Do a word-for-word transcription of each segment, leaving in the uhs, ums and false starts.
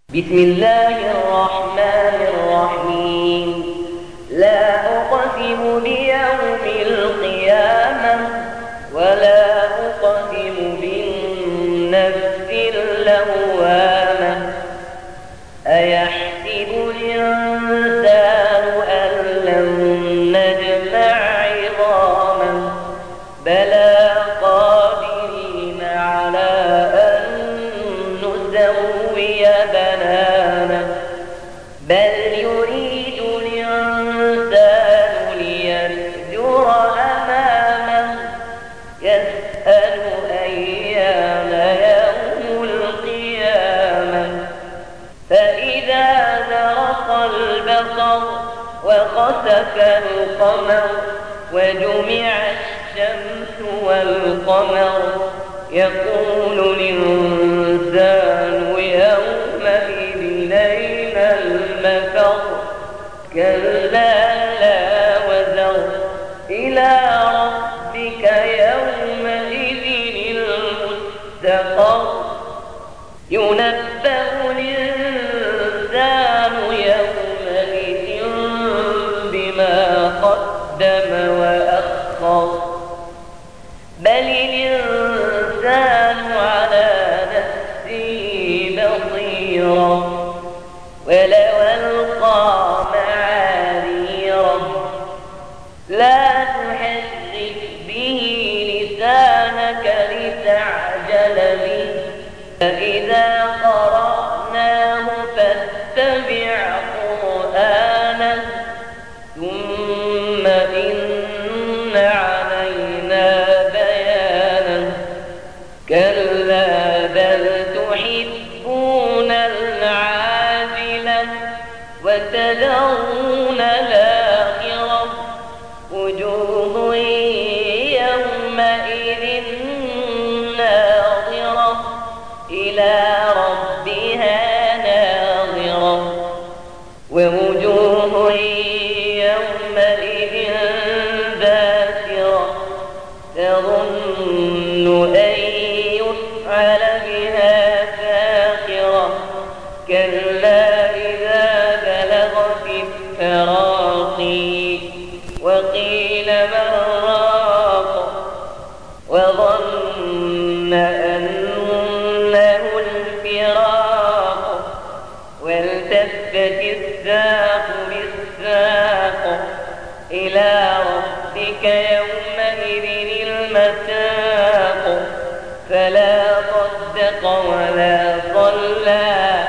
بسم الله الرحمن الرحيم. لا أقسم بيوم القيامة ولا أقسم بالنفس اللوامة. أيحسب الإنسان أن لن نجمع عظامه بلى قادرين على أن نسوي بنانه بل يريد الإنسان ليفجر أمامه يسأل أيان يوم القيامة. فإذا برق البصر وخسف القمر وجمع الشمس والقمر يقول الإنسان يومئذ أين المفر. كلا لا وزر إلى ربك يومئذ المستقر. ينبأ الإنسان يومئذ بما قدم وأخر بل الإنسان على نفسه بصيرا ولو ألقى معاذيره لا تحرك به لسانك لتعجل به فإذا قرأناه فاتبع قرآنه ثم إن علينا بيانه. كلا بل تحبون العاجلة وتذرون الآخرة وجوه يومئذ ناظرة إلى ربها ناظرة ووجوه يومئذ باسرة تظن أن يفعل بها فاقرة. كلا إذا بلغت التراقي وقيل من راق وظن أنه الفراق والتفت الساق بالساق إلى ربك يومئذ المساق. فلا صدق ولا صلى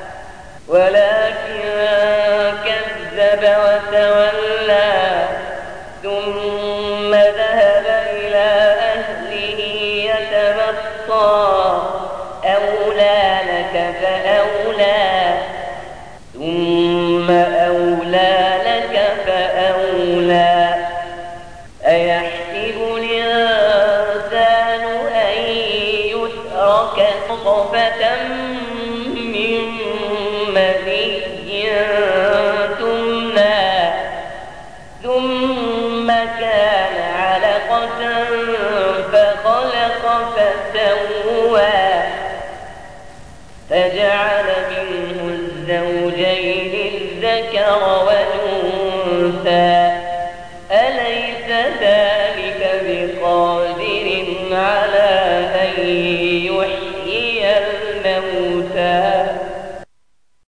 ولكن كذب وتولى ثم ذهب إلى أهله يتمطى. أولى لك فأولى ثم أولى لك فأولى. أيحسب الإنسان أن يترك نطفة من مني تمنى ثم كان علقة فخلق فسوى فجعل منه الزوجين الذكر